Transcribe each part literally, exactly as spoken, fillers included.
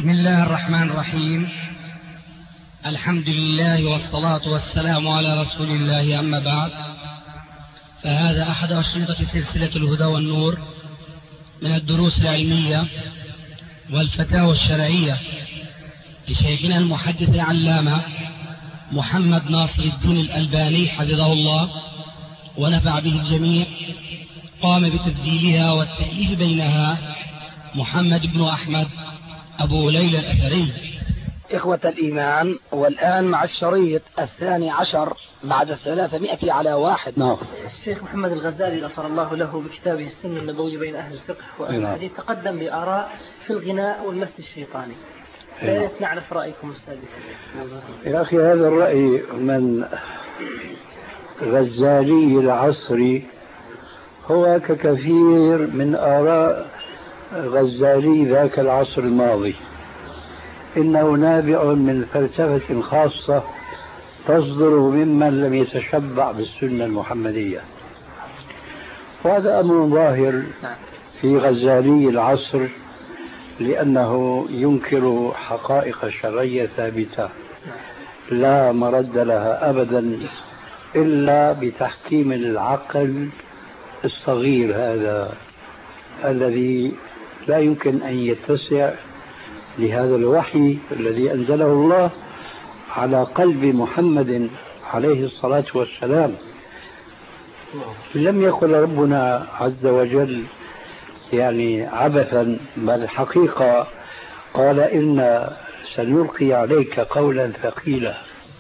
بسم الله الرحمن الرحيم. الحمد لله والصلاة والسلام على رسول الله، أما بعد، فهذا أحد أشرطة سلسلة الهدى والنور من الدروس العلمية والفتاوى الشرعية لشيخنا المحدث العلامة محمد ناصر الدين الألباني حفظه الله ونفع به الجميع. قام بتسجيلها والتأليف بينها محمد بن أحمد أبو ليلى الأثري. إخوة الإيمان، والآن مع الشريط الثاني عشر بعد الثلاثمائة على واحد. نعم. الشيخ محمد الغزالي غفر الله له بكتابه السنة النبوي بين أهل الفقه وأهل الحديث تقدم بآراء في الغناء والمس الشيطاني. لا ريت نعرف رأيكم أستاذ. يا أخي، هذا الرأي من غزالي العصر هو ككثير من آراء غزالي ذاك العصر الماضي، إنه نابع من فلسفة خاصة تصدر ممن لم يتشبع بالسنة المحمدية، وهذا أمر ظاهر في غزالي العصر، لأنه ينكر حقائق شرعية ثابتة لا مرد لها أبدا إلا بتحكيم العقل الصغير هذا الذي لا يمكن أن يتسع لهذا الوحي الذي أنزله الله على قلب محمد عليه الصلاة والسلام. لم يقل ربنا عز وجل يعني عبثا، بل حقيقة قال إن سنلقي عليك قولا ثقيلا.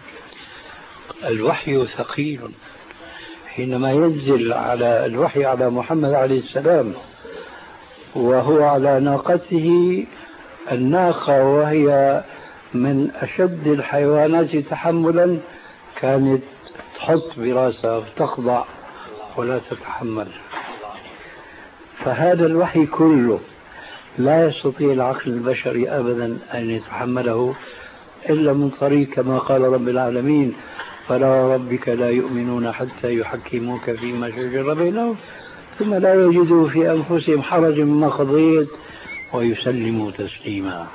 الوحي ثقيل حينما ينزل على الوحي على محمد عليه السلام وهو على ناقته، الناقة وهي من أشد الحيوانات تحملا كانت تحط براسها وتخضع ولا تتحمل. فهذا الوحي كله لا يستطيع العقل البشري أبدا أن يتحمله إلا من طريق كما قال رب العالمين: فلا ربك لا يؤمنون حتى يحكموك فيما شجر بينهم ثم لا يجدوا في أنفسهم حرج مما قضيت ويسلموا تسليما.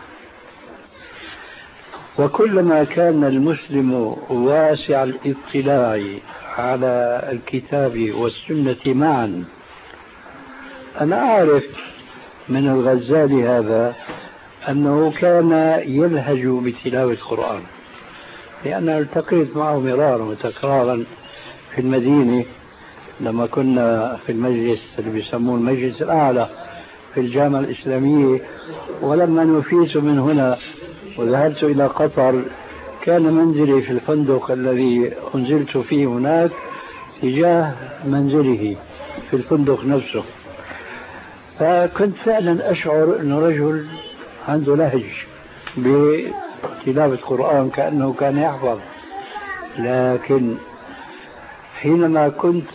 وكلما كان المسلم واسع الاطلاع على الكتاب والسنة معا، أنا أعرف من الغزالي هذا أنه كان يلهج بتلاوة القرآن، لأن التقيت معه مرارا وتكرارا في المدينة لما كنا في المجلس اللي بيسموه المجلس الأعلى في الجامعة الإسلامية. ولما نفيت من هنا وذهبت إلى قطر كان منزلي في الفندق الذي أنزلت فيه هناك تجاه منزله في الفندق نفسه، فكنت فعلا أشعر أن رجل عنده لهج بتلاوة القرآن كأنه كان يحفظ. لكن حينما كنت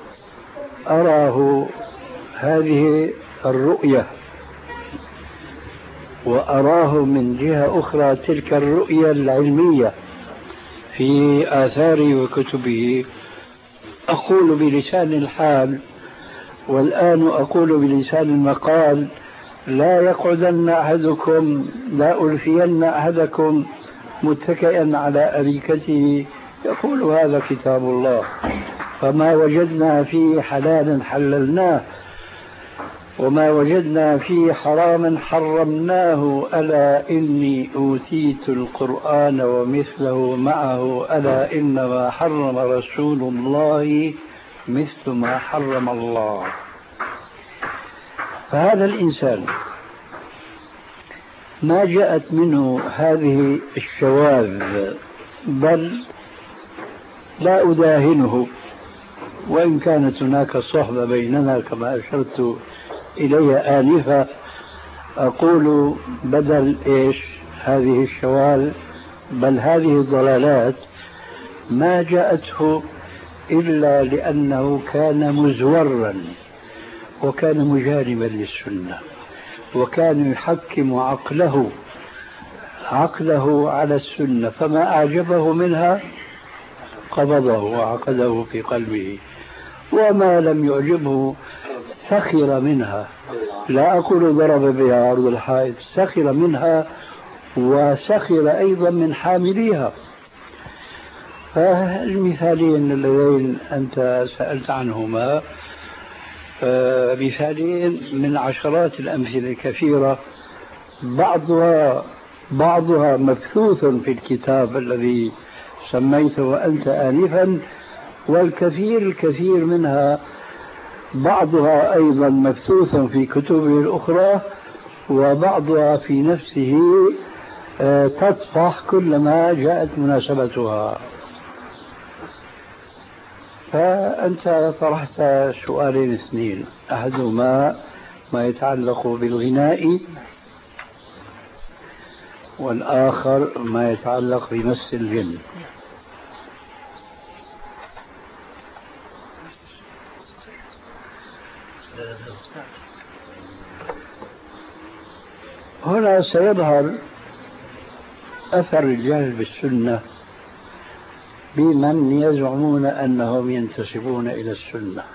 أراه هذه الرؤية وأراه من جهة أخرى تلك الرؤية العلمية في آثاره وكتبه، أقول بلسان الحال والآن أقول بلسان المقال: لا يقعدن أحدكم لا ألفين أحدكم متكئا على أريكته يقول هذا كتاب الله، فما وجدنا فيه حلالا حللناه وما وجدنا فيه حراما حرمناه، ألا إني أوتيت القرآن ومثله معه، ألا إنما حرم رسول الله مثل ما حرم الله. فهذا الإنسان ما جاءت منه هذه الشواذ، بل لا أداهنه وإن كانت هناك صحبة بيننا كما أشرت إليها آنفا. أقول بدل إيش هذه الشواذ بل هذه الضلالات ما جاءته إلا لأنه كان مزورا وكان مجانبا للسنة وكان يحكم عقله عقله على السنة، فما أعجبه منها قبضه وعقده في قلبه، وما لم يعجبه سخر منها. لا أقول ضرب بها عرض الحائط، سخر منها وسخر أيضا من حامليها. فالمثالين اللذين أنت سألت عنهما مثالين من عشرات الأمثلة الكثيرة، بعضها بعضها مبثوث في الكتاب الذي سميته أنت آنفا، والكثير الكثير منها بعضها أيضا مبثوث في كتبه الأخرى، وبعضها في نفسه تطفح كلما جاءت مناسبتها. فأنت طرحت سؤالين اثنين، أحدهما ما يتعلق بالغناء، والآخر ما يتعلق بمس الجن. هنا سيظهر أثر الجهل بالسنة بمن يزعمون أنهم ينتسبون إلى السنة.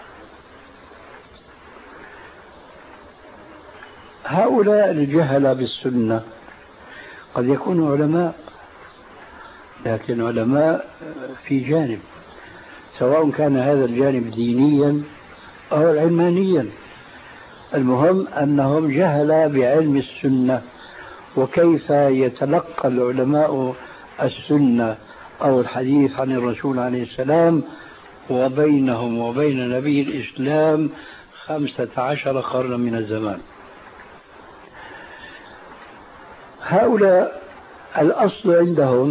هؤلاء الجهل بالسنة قد يكونوا علماء، لكن علماء في جانب، سواء كان هذا الجانب دينيا أو علمانيا، المهم أنهم جهل بعلم السنة وكيف يتلقى العلماء السنة أو الحديث عن الرسول عليه السلام، وبينهم وبين نبي الإسلام خمسة عشر قرنا من الزمان. هؤلاء الأصل عندهم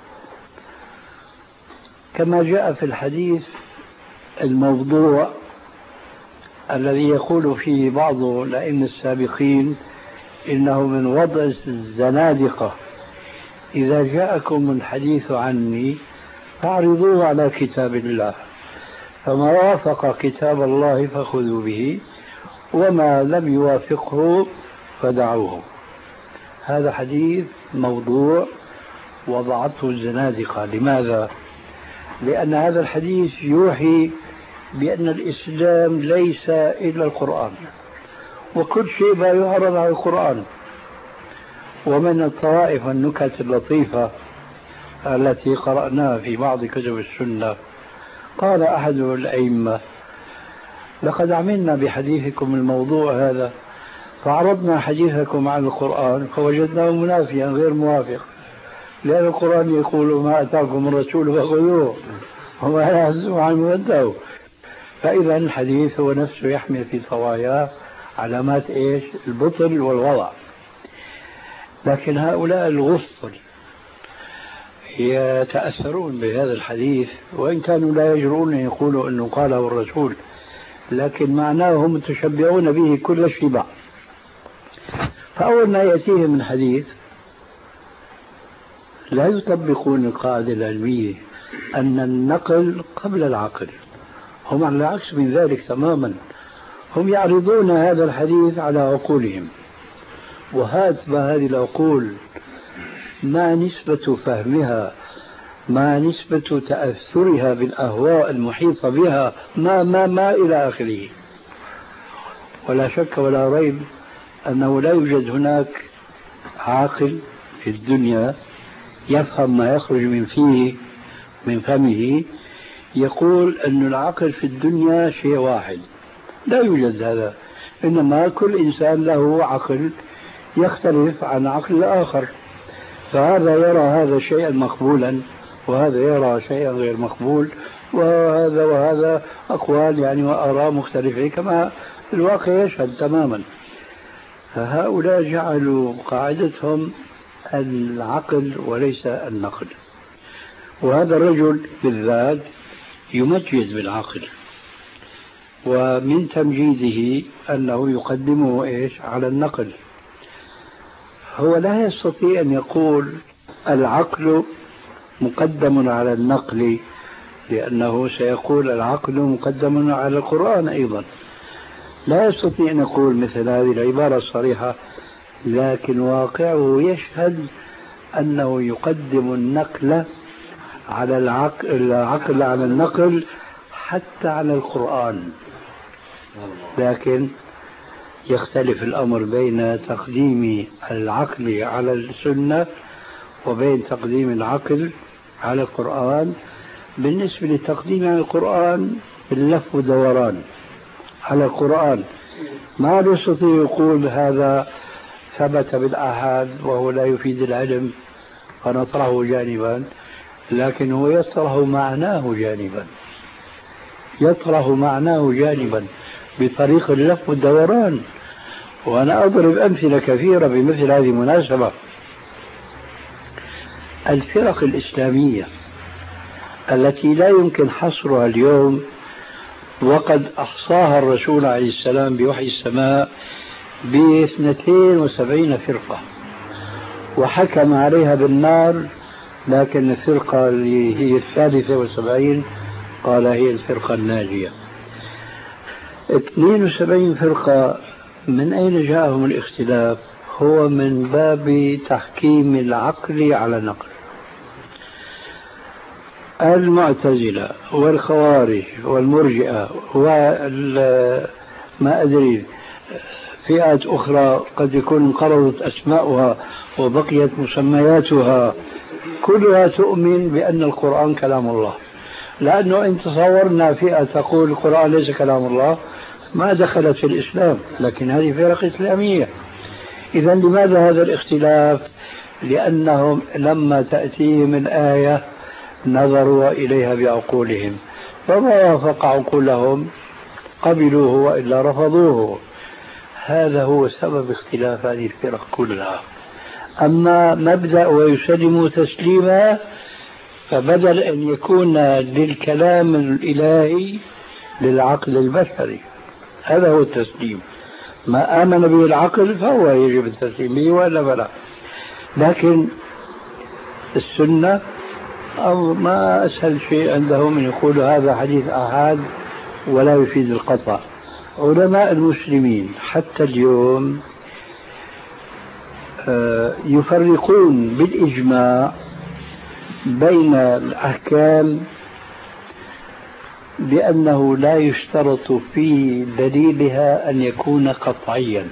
كما جاء في الحديث الموضوع الذي يقول فيه بعض الأئمة السابقين إنه من وضع الزنادقة، إذا جاءكم الحديث عني فاعرضوه على كتاب الله، فما وافق كتاب الله فخذوا به، وما لم يوافقه فدعوه. هذا حديث موضوع وضعته الزنادقة. لماذا؟ لأن هذا الحديث يوحي بأن الإسلام ليس إلا القرآن، وكل شيء ما يعرض على القرآن. ومن الطوائف النكت اللطيفة التي قرأناها في بعض كتب السنة، قال أحد الأئمة: لقد عملنا بحديثكم الموضوع هذا، فعرضنا حديثكم عن القرآن فوجدناه منافيا غير موافق، لأن القرآن يقول: ما أتاكم الرسول فخذوه وما نهاكم عنه فانتهوا. فإذا الحديث هو نفسه يحمل في طواياه علامات إيش؟ البطل والوضع. لكن هؤلاء الغصن يتأثرون بهذا الحديث، وإن كانوا لا يجرؤون أن يقولوا أنه قاله الرسول، لكن معناه هم متشبعون به كل الشبع. فأول ما يأتيهم من حديث لا يطبقون القاعدة العلمية أن النقل قبل العقل، هم على العكس من ذلك تماما، هم يعرضون هذا الحديث على عقولهم، وهات ما هذه العقول ما نسبة فهمها، ما نسبة تأثرها بالأهواء المحيطة بها، ما ما ما إلى آخره. ولا شك ولا ريب أنه لا يوجد هناك عاقل في الدنيا يفهم ما يخرج من فيه من فمه يقول أن العقل في الدنيا شيء واحد، لا يوجد هذا. إنما كل إنسان له عقل يختلف عن عقل الآخر، فهذا يرى هذا شيئا مقبولا وهذا يرى شيئا غير مقبول، وهذا وهذا أقوال يعني وآراء مختلفة كما الواقع يشهد تماما. فهؤلاء جعلوا قاعدتهم العقل وليس النقل، وهذا الرجل بالذات يمجد بالعقل، ومن تمجيده أنه يقدمه إيش على النقل. هو لا يستطيع أن يقول العقل مقدم على النقل، لأنه سيقول العقل مقدم على القرآن أيضا. لا يستطيع أن يقول مثل هذه العبارة الصريحة، لكن واقعه يشهد أنه يقدم النقل على العقل, العقل على النقل حتى على القرآن. لكن يختلف الأمر بين تقديم العقل على السنة وبين تقديم العقل على القرآن. بالنسبة لتقديم على القرآن باللف ودوران على القرآن، ما يستطيع يقول هذا ثبت بالآحاد وهو لا يفيد العلم فنطرحه جانبا، لكن هو يطرح معناه جانبا، يطرح معناه جانبا بطريق اللف والدوران. وأنا أضرب أمثلة كثيرة بمثل هذه المناسبة. الفرق الإسلامية التي لا يمكن حصرها اليوم وقد أحصاها الرسول عليه السلام بوحي السماء باثنتين وسبعين فرقة وحكم عليها بالنار، لكن الفرقة اللي هي الثالثة والسبعين قال هي الفرقة الناجية. اثنين وسبعين فرقة من أين جاءهم الاختلاف؟ هو من باب تحكيم العقل على النقل. المعتزلة والخوارج والمرجئة وما أدري فئات أخرى قد يكون انقرضت أسماؤها وبقيت مسمياتها، كلها تؤمن بأن القرآن كلام الله. لأنه إن تصورنا فئة تقول القرآن ليس كلام الله ما دخلت في الإسلام، لكن هذه فرق إسلامية. إذا لماذا هذا الاختلاف؟ لأنهم لما تأتيهم الآية نظروا إليها بعقولهم، فما وافق عقولهم قبلوه وإلا رفضوه. هذا هو سبب اختلاف هذه الفرق كلها. أما مبدأ ويسلموا تسليما، فبدل أن يكون للكلام الإلهي للعقل البشري، هذا هو التسليم. ما آمن به العقل فهو يجب التسليم به ولا بلا. لكن السنة أو ما أسهل شيء عندهم أن يقولوا هذا حديث آحاد ولا يفيد القطع. علماء المسلمين حتى اليوم يفرقون بالإجماع بين الأحكام بأنه لا يشترط في دليلها أن يكون قطعيا.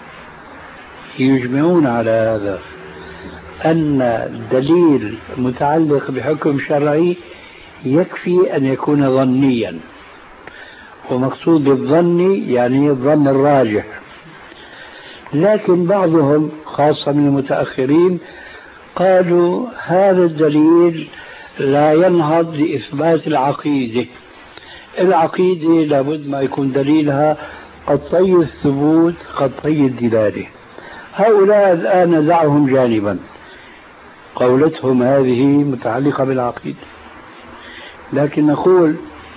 يجمعون على هذا أن الدليل متعلق بحكم شرعي يكفي أن يكون ظنيا، ومقصود بالظن يعني الظن الراجح. لكن بعضهم خاصة من المتأخرين قالوا هذا الدليل لا ينهض لإثبات العقيدة. العقيدة لابد ما يكون دليلها قطعي الثبوت قطعي الدلالة. هؤلاء الآن دعهم جانبا، قولتهم هذه متعلقة بالعقيدة. لكن نقول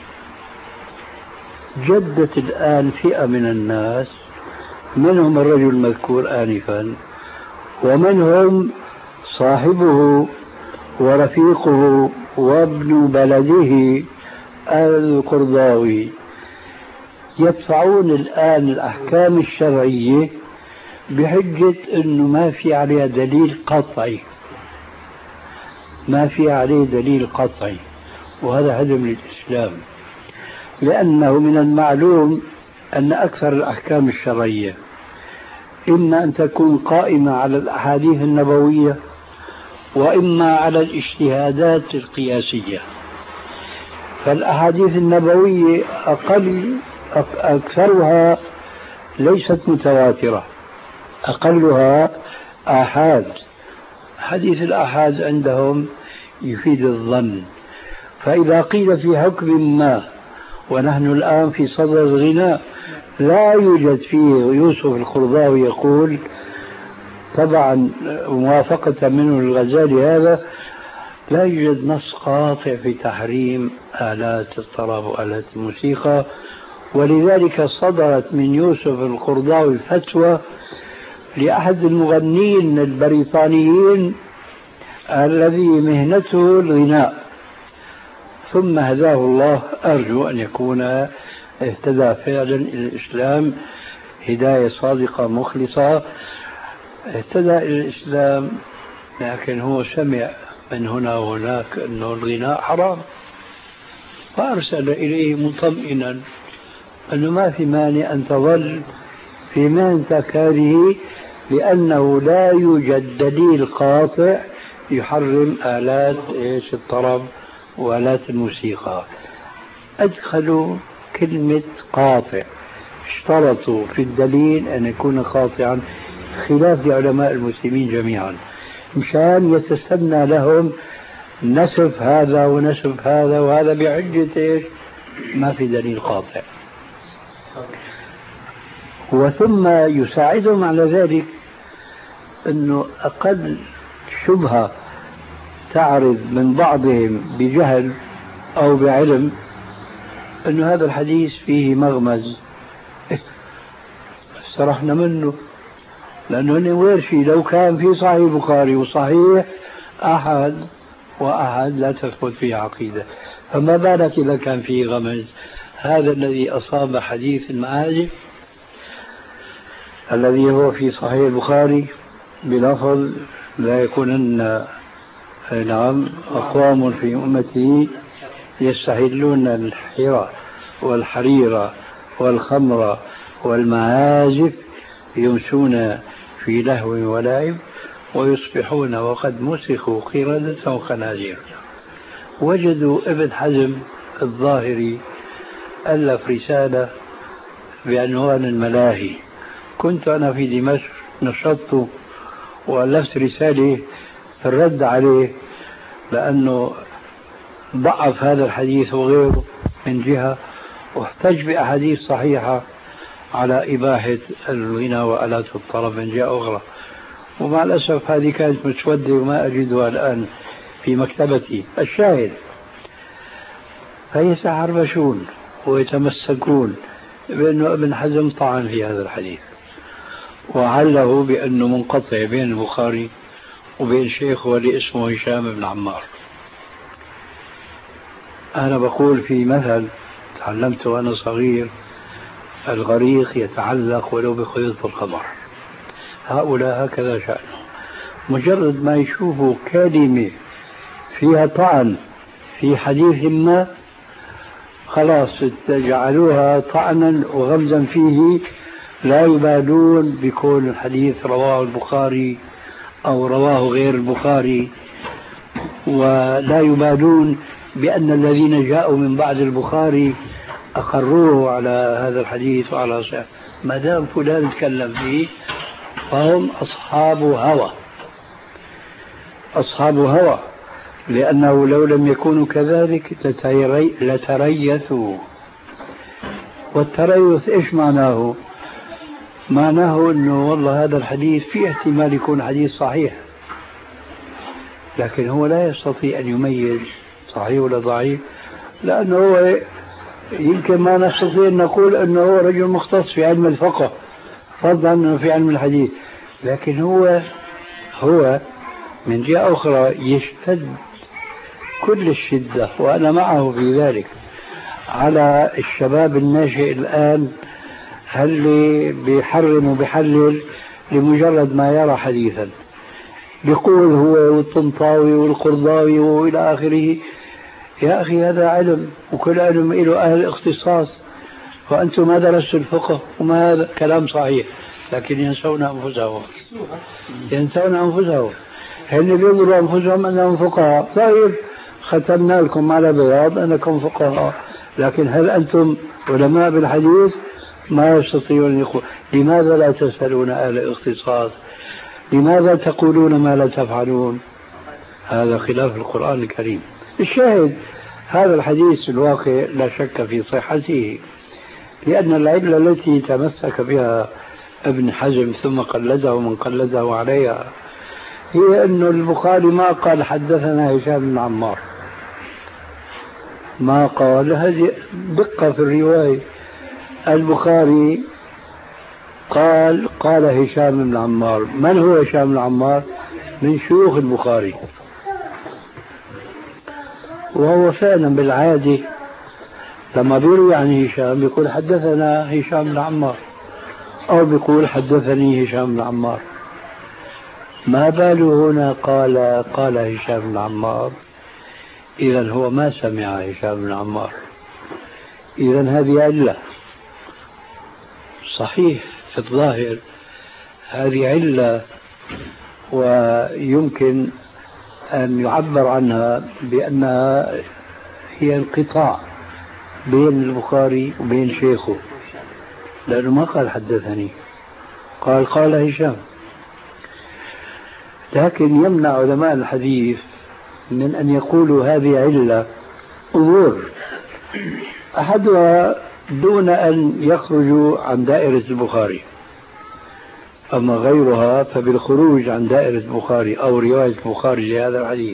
جدت الآن فئة من الناس، منهم الرجل المذكور آنفا ومنهم صاحبه ورفيقه وابن بلده القرضاوي، يدفعون الآن الأحكام الشرعية بحجة أنه ما في عليها دليل قطعي، ما في عليه دليل قطعي، وهذا هدم للإسلام. لأنه من المعلوم أن أكثر الأحكام الشرعية إما أن تكون قائمة على الأحاديث النبوية وإما على الاجتهادات القياسية. فالأحاديث النبوية أقل أكثرها ليست متواترة، أقلها آحاد. حديث الآحاد عندهم يفيد الظن. فإذا قيل في حكم ما، ونحن الآن في صدر الغناء لا يوجد فيه، يوسف القرضاوي يقول طبعا موافقة منه الغزالي هذا، لا يوجد نص قاطع في تحريم آلات الطرب وآلات الموسيقى، ولذلك صدرت من يوسف القرضاوي فتوى لأحد المغنين البريطانيين الذي مهنته الغناء، ثم هداه الله. أرجو أن يكون اهتدى فعلا إلى الإسلام هداية صادقة مخلصة، اهتدى إلى الإسلام، لكن هو سمع من هنا وهناك أنه الغناء حرام، فأرسل إليه مطمئنا أنه ما في مانع أن تظل في مهنتك هذه، لأنه لا يوجد دليل قاطع يحرم آلات إيش الطرب وآلات الموسيقى. أدخلوا كلمة قاطع، اشترطوا في الدليل أن يكون قاطعا، خلاف لعلماء المسلمين جميعا، مشان يتسنى لهم نسف هذا ونسف هذا وهذا بحجة إيش؟ ما في دليل قاطع. وثم يساعدهم على ذلك أنه أقل شبهة تعرض من بعضهم بجهل أو بعلم أنه هذا الحديث فيه مغمز، استرحنا منه، لأنه هن ويرشي لو كان في صحيح البخاري وصحيح أحد وأحد لا تثبت فيه عقيدة، فما بالك إذا كان فيه غمز. هذا الذي أصاب حديث المعازف الذي هو في صحيح البخاري بلفظ لا يكونن نعم أقوام في أمتي يستحلون الحرى والحريرة والخمر والمعازف يمسون في لهو ولعب ويصبحون وقد مسخوا قردة وخنازير. وجدوا ابن حزم الظاهري ألف رسالة بعنوان الملاهي، كنت أنا في دمشق نشطت وألفت رسالة في الرد عليه، لأنه ضعف هذا الحديث وغيره من جهة، واحتج بأحاديث صحيحة على إباحة الغنى وآلات الطرب من جهة أخرى. ومع الأسف هذه كانت مسودة وما أجدها الآن في مكتبتي. الشاهد فيتحربشون ويتمسكون بأنه ابن حزم طعن في هذا الحديث وعله بأنه منقطع بين البخاري وبين شيخه اللي اسمه هشام بن عمار. أنا بقول في مثل تعلمته وأنا صغير: الغريق يتعلق ولو بخيوط القمر. هؤلاء هكذا شأنهم، مجرد ما يشوفوا كلمة فيها طعن في حديث ما خلاص جعلوها طعنا وغمزا فيه، لا يبالون بكون الحديث رواه البخاري أو رواه غير البخاري، ولا يبالون بأن الذين جاءوا من بعد البخاري أقروه على هذا الحديث وعلى صحيح. ما دام فلان تكلم فيه فهم أصحاب هوى، أصحاب هوى، لأنه لو لم يكونوا كذلك لتريثوا. والتريث إيش معناه؟ معناه أنه والله هذا الحديث فيه احتمال يكون حديث صحيح، لكن هو لا يستطيع أن يميز صحيح ولا ضعيف، لأنه هو يمكن ما نستطيع أن نقول أنه هو رجل مختص في علم الفقه فضلا أنه في علم الحديث، لكن هو هو من جهة أخرى يشتد كل الشدة، وأنا معه في ذلك، على الشباب الناشئ الآن اللي بيحرم وبيحلل لمجرد ما يرى حديثا، بيقول هو والطنطاوي والقرضاوي وإلى آخره. يا أخي هذا علم، وكل علم له أهل اختصاص، وأنتم ما درستوا الفقه وما هذا كلام صحيح، لكن ينسون أنفسهم ينسون أنفسهم هن بيقولوا أنفسهم أنهم فقهاء. طيب ختمنا لكم على بياض أنكم فقهاء، لكن هل أنتم علماء بالحديث؟ ما يستطيعون أن يقول. لماذا لا تسألون أهل الاختصاص؟ لماذا تقولون ما لا تفعلون؟ هذا خلاف القرآن الكريم. الشاهد هذا الحديث الواقع لا شك في صحته، لأن العلة التي تمسك بها ابن حزم ثم قلده من قلده عليها هي أن البخاري ما قال حدثنا هشام بن عمار، ما قال. هذه دقة في الرواية. البخاري قال قال هشام بن عمار. من هو هشام بن عمار؟ من شيوخ البخاري، وهو فعلا بالعادة لما بيروي عن هشام بيقول حدثنا هشام بن عمار، أو بيقول حدثني هشام بن عمار. ما باله هنا قال قال هشام بن عمار؟ إذن هو ما سمع هشام بن عمار. إذن هذه علة. صحيح في الظاهر هذه علة، ويمكن أن يعبر عنها بأنها هي انقطاع بين البخاري وبين شيخه، لأنه ما قال حدثني، قال قال هشام. لكن يمنع علماء الحديث من أن يقولوا هذه علة أمور، أحدها دون أن يخرجوا عن دائرة البخاري، أما غيرها فبالخروج عن دائرة البخاري أو رواية البخاري لهذا الحديث.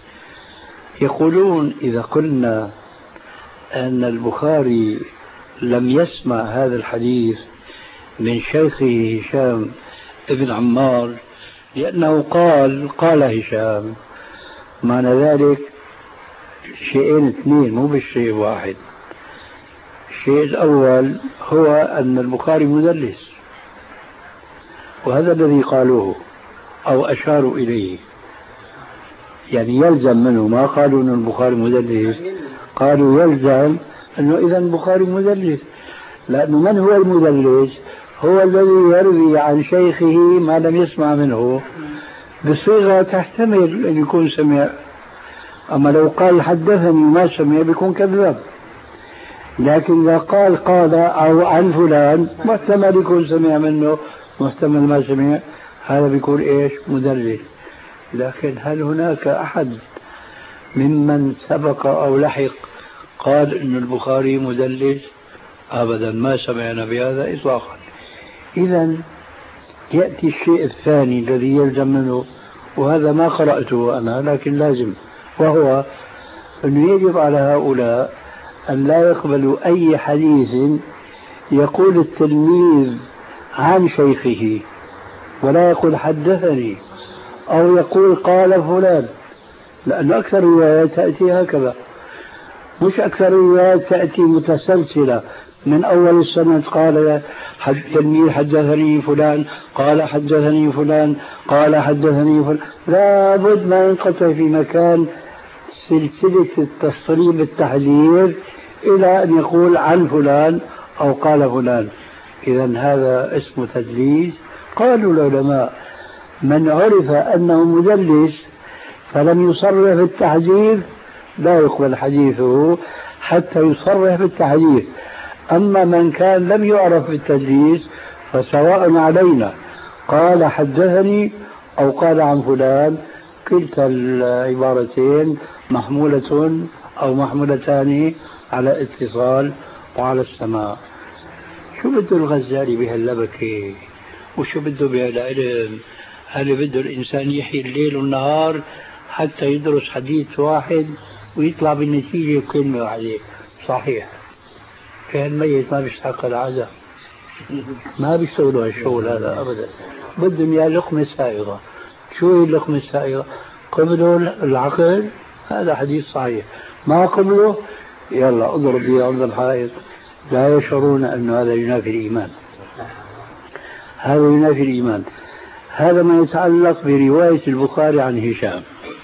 يقولون إذا قلنا أن البخاري لم يسمع هذا الحديث من شيخه هشام ابن عمار لأنه قال قال هشام، معنى ذلك شيئين اثنين مو بالشيء واحد. الشيء الأول هو أن البخاري مدلس، وهذا الذي قالوه أو أشاروا إليه، يعني يلزم منه، ما قالوا أن البخاري مدلس، قالوا يلزم أنه إذا البخاري مدلس، لأنه من هو المدلس؟ هو الذي يروي عن شيخه ما لم يسمع منه بصيغة تحتمل أن يكون سمع. أما لو قال حدثني ما سمع بيكون كذاب، لكن إذا قال قال أو عن فلان محتمل يكون سمع منه، محتمل ما سمع، هذا بيكون إيش؟ مدلس. لكن هل هناك أحد ممن سبق أو لحق قال إن البخاري مدلس؟ أبدا، ما سمعنا بهذا إطلاقا. إذا يأتي الشيء الثاني الذي يلزم منه، وهذا ما قرأته أنا لكن لازم، وهو أنه يجب على هؤلاء أن لا يقبلوا أي حديث يقول التلميذ عن شيخه، ولا يقول حدثني أو يقول قال فلان، لأن أكثر الروايات تأتي هكذا، مش أكثر الروايات تأتي متسلسلة من أول السنة قال التلميذ حدثني فلان قال حدثني فلان قال حدثني فلان، لا بد ما ينقطع في مكان سلسلة التصريب التحذير إلى أن يقول عن فلان أو قال فلان. إذا هذا اسمه تدليس. قالوا العلماء من عرف أنه مدلس فلم يصرح بالتحذير لا يقبل حديثه حتى يصرح بالتحذير. أما من كان لم يعرف بالتدليس فسواء علينا قال حدثني أو قال عن فلان، كلتا العبارتين محمولة أو محمولتان على اتصال وعلى السماع. شو بده الغزالي بهاللبكة؟ وشو بده بهالعلم؟ هل بده الإنسان يحيي الليل والنهار حتى يدرس حديث واحد ويطلع بالنتيجة بكلمة واحدة؟ صحيح، كان ميت ما بيستحق العزاء، ما بيشتغلوا هالشغل هذا أبدا. بدهم يا لقمة سائغة. شو هي اللقمة السائغة؟ قبلوا العقل، هذا حديث صحيح، ما قبلوا يلا اضرب به عند الحائط. لا يشعرون أن هذا ينافي الإيمان، هذا ينافي الإيمان. هذا ما يتعلق برواية البخاري عن هشام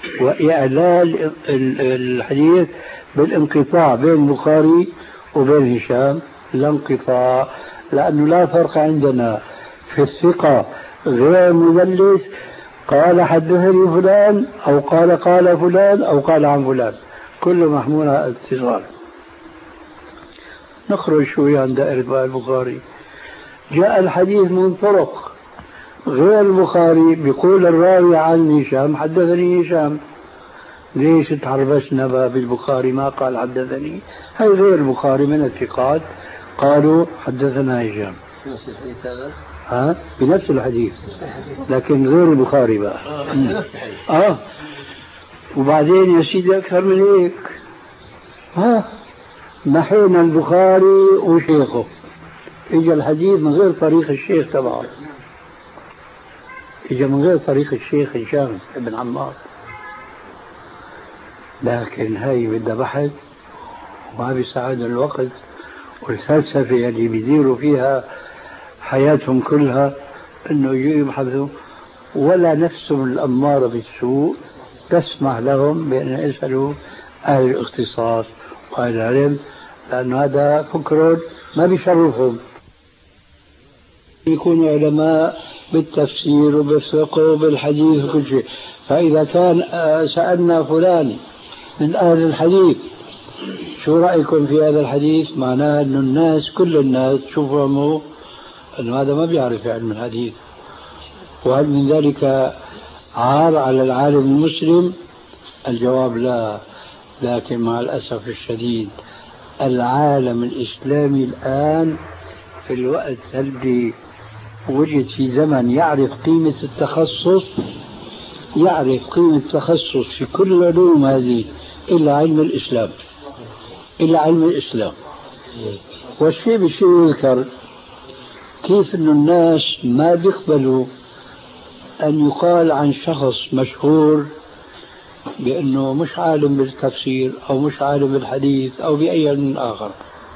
وإعلال الحديث بالانقطاع بين البخاري وبين هشام. لا انقطاع، لأنه لا فرق عندنا في الثقة غير مدلس قال حدثني فلان أو قال قال فلان أو قال عن فلان، كله محمول على اتصال. نخرج شوي عن دائرة البخاري. جاء الحديث من طرق غير البخاري، بيقول الراوي عن هشام حدثني هشام، ليش تحربشنا باب البخاري ما قال حدثني؟ هاي غير البخاري من الثقات قالوا حدثنا هشام. ها بنفس الحديث لكن غير البخاري بقى. اه وبعدين يا سيدي اكثر من هيك، ها نحينا البخاري وشيخه، اجى الحديث من غير طريق الشيخ تبعه، اجى من غير طريق الشيخ هشام ابن عمار. لكن هاي بدها بحث وما بيساعد الوقت والفلسفة اللي بيديروا فيها حياتهم كلها انه يبحثوا، ولا نفسهم الأمارة بالسوء تسمح لهم بأن يسألوا أهل الاختصاص وأهل العلم، لأن هذا فكر ما بيشرفهم. يكونوا علماء بالتفسير وبالفقه وبالحديث وكل شيء. فإذا كان سألنا فلان من أهل الحديث شو رأيكم في هذا الحديث، معناه أن الناس كل الناس شوفوا أنه هذا ما بيعرف علم الحديث. وهل من ذلك عار على العالم المسلم؟ الجواب لا. لكن مع الأسف الشديد العالم الإسلامي الآن في الوقت اللي وجد في زمن يعرف قيمة التخصص، يعرف قيمة التخصص في كل العلوم هذه إلا علم الإسلام، إلا علم الإسلام. والشيء بالشيء يذكر كيف أن الناس ما بيقبلوا أن يقال عن شخص مشهور بأنه مش عالم بالتفسير أو مش عالم بالحديث أو بأي علم آخر.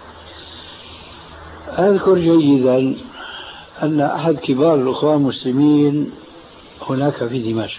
أذكر جيدا أن أحد كبار الأخوان المسلمين هناك في دمشق،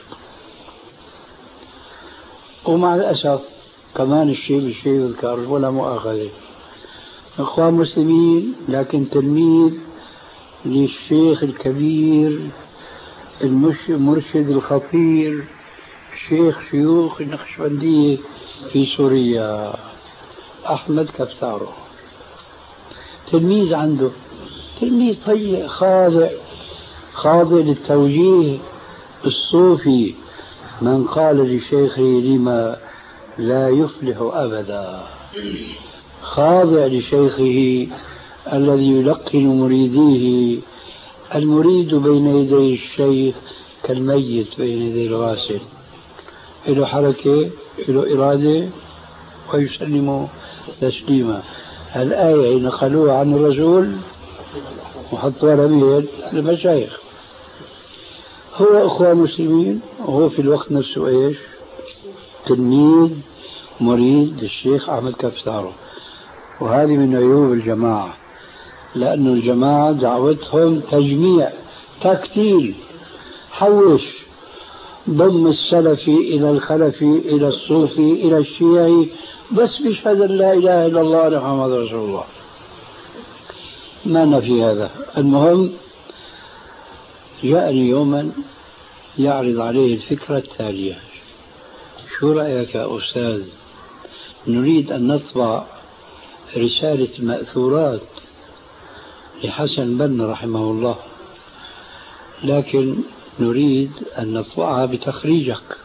ومع الأسف كمان الشيء بالشيء يذكر ولا مؤاخذة، أخوان مسلمين لكن تلميذ للشيخ الكبير المرشد الخطير شيخ شيوخ النقشبندية في سوريا أحمد كفتارو، تلميذ عنده، تلميذ طيب خاضع خاضع للتوجيه الصوفي. من قال لشيخه لما لا يفلح أبدا، خاضع لشيخه الذي يلقن مريديه. المريد بين يدي الشيخ كالميت بين يدي الغاسل، له حركة له إرادة ويسلم تسليما. الآية نقلوها عن الرسول وحطوها بيد المشايخ. هو أخوة مسلمين وهو في الوقت نفسه إيش؟ تلميذ مريد للشيخ أحمد كفتارو. وهذه من عيوب الجماعة، لأن الجماعة دعوتهم تجميع تكتيل، حوش، ضم السلفي إلى الخلفي إلى الصوفي إلى الشيعي، بس بشهادة لا إله إلا الله محمد رسول الله. ما نفي هذا. المهم جاءني يوما يعرض عليه الفكرة التالية: شو رأيك يا أستاذ، نريد أن نطبع رسالة مأثورات لحسن بنا رحمه الله، لكن نريد أن نطبعها بتخريجك.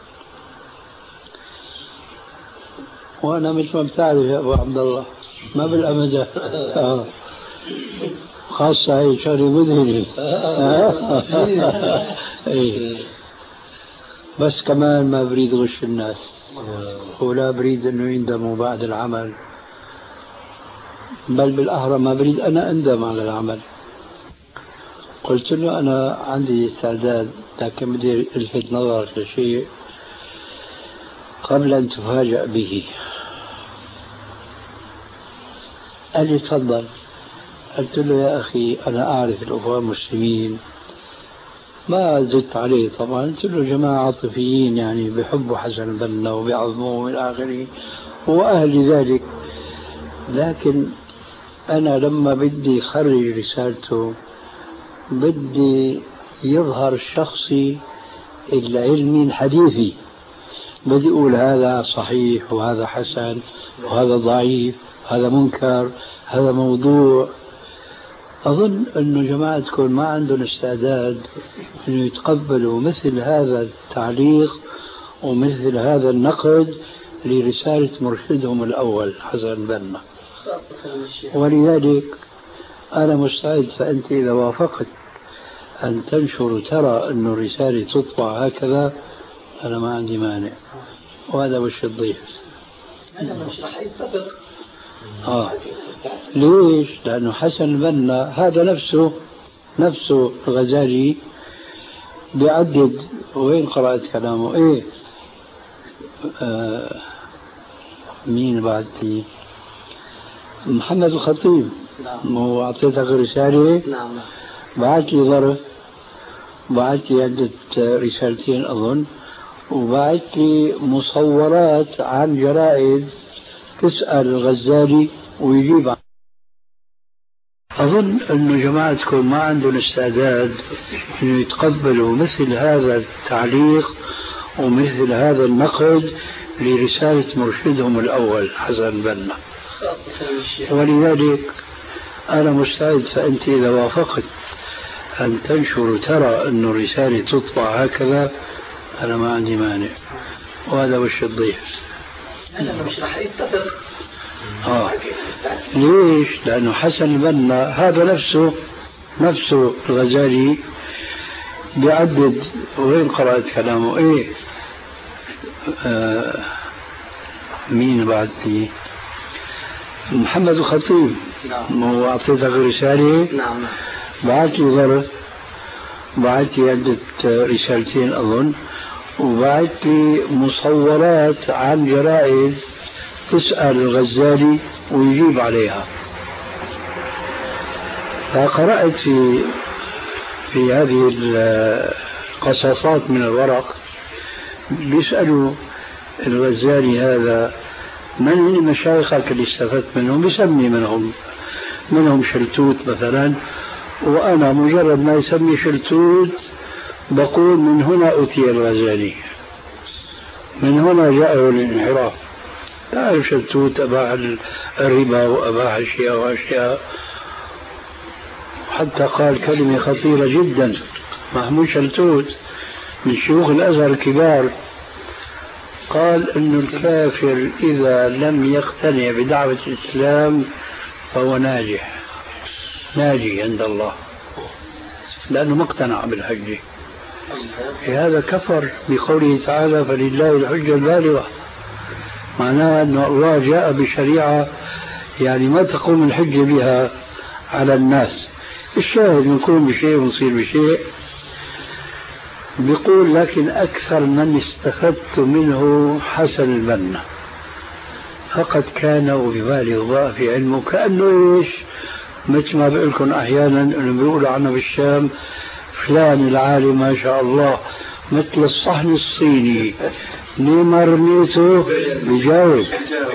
وأنا مثل ما بتعرف يا أبو عبد الله ما بالأمد خاصة هي شغلة مذهلة بس كمان ما بريد غش الناس ولا بريد أنه يندموا بعد العمل، بل بالأحرى ما بريد أنا أندم على العمل. قلت له أنا عندي استعداد، لكن بدي ألفت نظرك لشيء قبل أن تفاجأ به. قال لي تفضل. قلت له يا أخي أنا أعرف الأخوة المسلمين، ما زدت عليه طبعا، قلت له جماعة عاطفيين يعني بحبوا حسن البنا وبيعظموه من آخره وأهل ذلك، لكن أنا لما بدي خرج رسالته بدي يظهر شخصي العلمي الحديثي، بدي أقول هذا صحيح وهذا حسن وهذا ضعيف، هذا منكر، هذا موضوع. أظن أن جماعتكم ما عندهم استعداد أن يتقبلوا مثل هذا التعليق ومثل هذا النقد لرسالة مرشدهم الأول حسن بنا، ولذلك أنا مستعد، فأنت إذا وافقت أن تنشر وترى أن الرسالة تطبع هكذا أنا ما عندي مانع، وهذا وش الضيف. أنا مش راح يتفق. آه ليش؟ لأنه حسن البنا هذا نفسه نفسه الغزالي بيعدد. وين قرأت كلامه؟ إيه آه مين بعدتي؟ محمد الخطيب. نعم. هو أعطيتك رسالة. نعم. بعت لي ظرف، بعت لي عدة رسالتين أظن، وبعت لي مصورات عن جرائد تسأل الغزالي ويجيب أظن أن جماعتكم ما عندهم استعداد أن يتقبلوا مثل هذا التعليق ومثل هذا النقد لرسالة مرشدهم الأول حسن البنا، ولذلك أنا مستعد. فأنت إذا وافقت أن تنشر ترى أن الرسالة تطبع هكذا أنا ما عندي مانع، وهذا وش الضيف. أنا مش راح يتفق. آه. ليش؟ لأنه حسن البنا هذا نفسه نفسه الغزالي بيعدد. وين قرأت كلامه؟ إيه آه مين بعدني؟ محمد الخطيب. نعم. هو أعطيتك رسالة. نعم. بعت لي ظرف، بعت لي عدة رسالتين أظن، وبعت لي مصورات عن جرائد تسأل الغزالي ويجيب عليها. فقرأت في في هذه القصاصات من الورق بيسألوا الغزالي هذا من من مشايخك اللي استفدت منهم، بيسمي منهم منهم شلتوت مثلا، وأنا مجرد ما يسمي شلتوت بقول من هنا أتي الغزالي، من هنا جاءه الانحراف. تعرف شلتوت أباح الربا وأباح أشياء وأشياء، حتى قال كلمة خطيرة جدا محمود شلتوت من شيوخ الأزهر الكبار، قال إنه الكافر إذا لم يقتنع بدعوة الإسلام فهو ناجح ناجي عند الله، لأنه ما اقتنع بالحجة. هذا كفر بقوله تعالى فلله الحجة البالغة، معناه أن الله جاء بشريعة يعني ما تقوم الحجة بها على الناس. الشاهد نكون بشيء ونصير بشيء. بيقول لكن أكثر من استفدت منه حسن البنا، فقد كان وببالغ في علمه، كأنه إيش مثل ما بقول لكم أحيانا أنه بيقولوا عنه بالشام فلان العالم ما شاء الله مثل الصحن الصيني لما رميته بجاوب.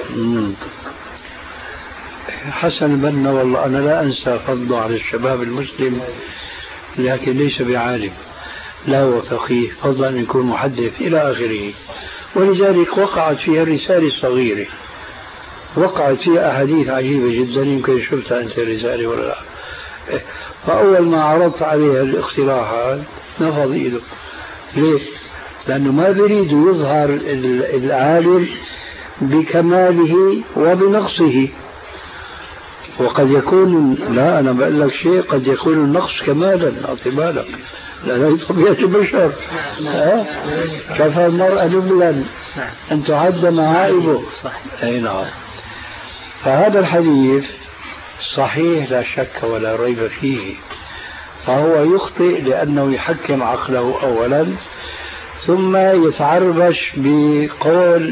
حسن البنا والله أنا لا أنسى فضله على الشباب المسلم، لكن ليس بعالم، لا هو فقيه، فضلا أن يكون محدث إلى آخره. ولذلك وقعت فيها الرسالة الصغيرة، وقعت فيها أحاديث عجيبة جدا، يمكن شفتها أنت الرسالة ولا لا. فأول ما عرضت عليها الاقتراحات نفض إيده. ليه؟ لأنه ما يريد يظهر العالم بكماله وبنقصه، وقد يكون لا أنا بقول لك شيء قد يكون النقص كمالا، أعطي بالك لأنه طبيعة البشر. كفى المرأة نبلا أن تعد معائبه. أي نعم. فهذا الحديث صحيح لا شك ولا ريب فيه، فهو يخطئ لأنه يحكم عقله أولا، ثم يتعربش بقول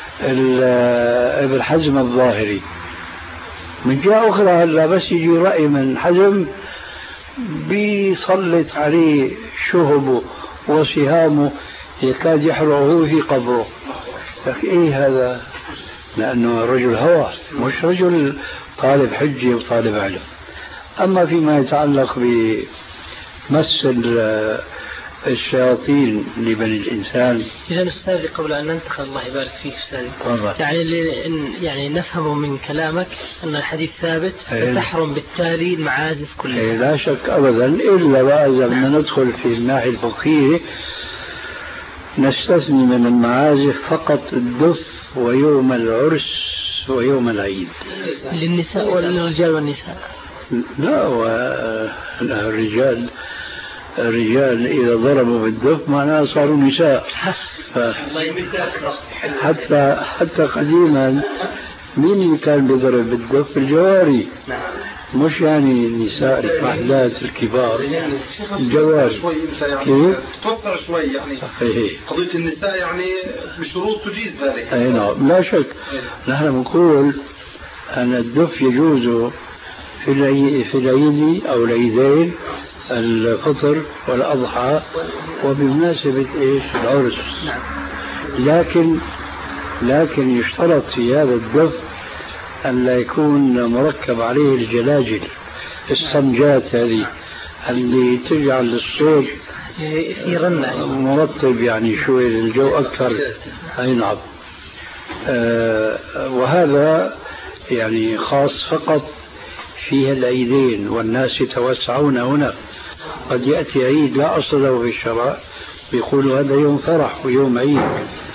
ابن حزم الظاهري. من جهة أخرى هلا بس يجي رأي من حزم بيسلط عليه شهبه وسهامه يكاد يحرقه في قبره. لكن إيه هذا؟ لأنه رجل هوى مش رجل طالب حجة وطالب علم. أما فيما يتعلق بمس الشياطين لبني الإنسان، إذا أستاذي قبل أن ننتقل الله يبارك فيك أستاذي، يعني يعني نفهم من كلامك أن الحديث ثابت فتحرم بالتالي المعازف كلها. لا شك أبدا، إلا بقى إذا بدنا ندخل في الناحية الفقهية نستثني من المعازف فقط الدف ويوم العرس ويوم العيد للنساء والرجال والنساء. لا والرجال الرجال إذا ضربوا بالدف معناها صاروا نساء. حتى حتى قديما مين اللي كان بيضرب بالدف؟ الجواري، مش يعني النساء المحلات الكبار، الجواري. كيف؟ توفر شوي يعني قضية النساء يعني بشروط تجيز ذلك. أي نعم لا شك. نحن نقول أن الدف يجوز في العيد في العيد أو العيدين الفطر والأضحى وبمناسبة إيش العرس. لكن لكن يشترط في هذا الدف أن لا يكون مركب عليه الجلاجل، الصنجات هذه اللي تجعل الصوت يرنع مرطب يعني شوي للجو أكثر. أي نعم. آه وهذا يعني خاص فقط فيها العيدين والناس يتوسعون هنا. قد يأتي عيد لا أصل له في الشرع بيقولوا هذا يوم فرح ويوم عيد.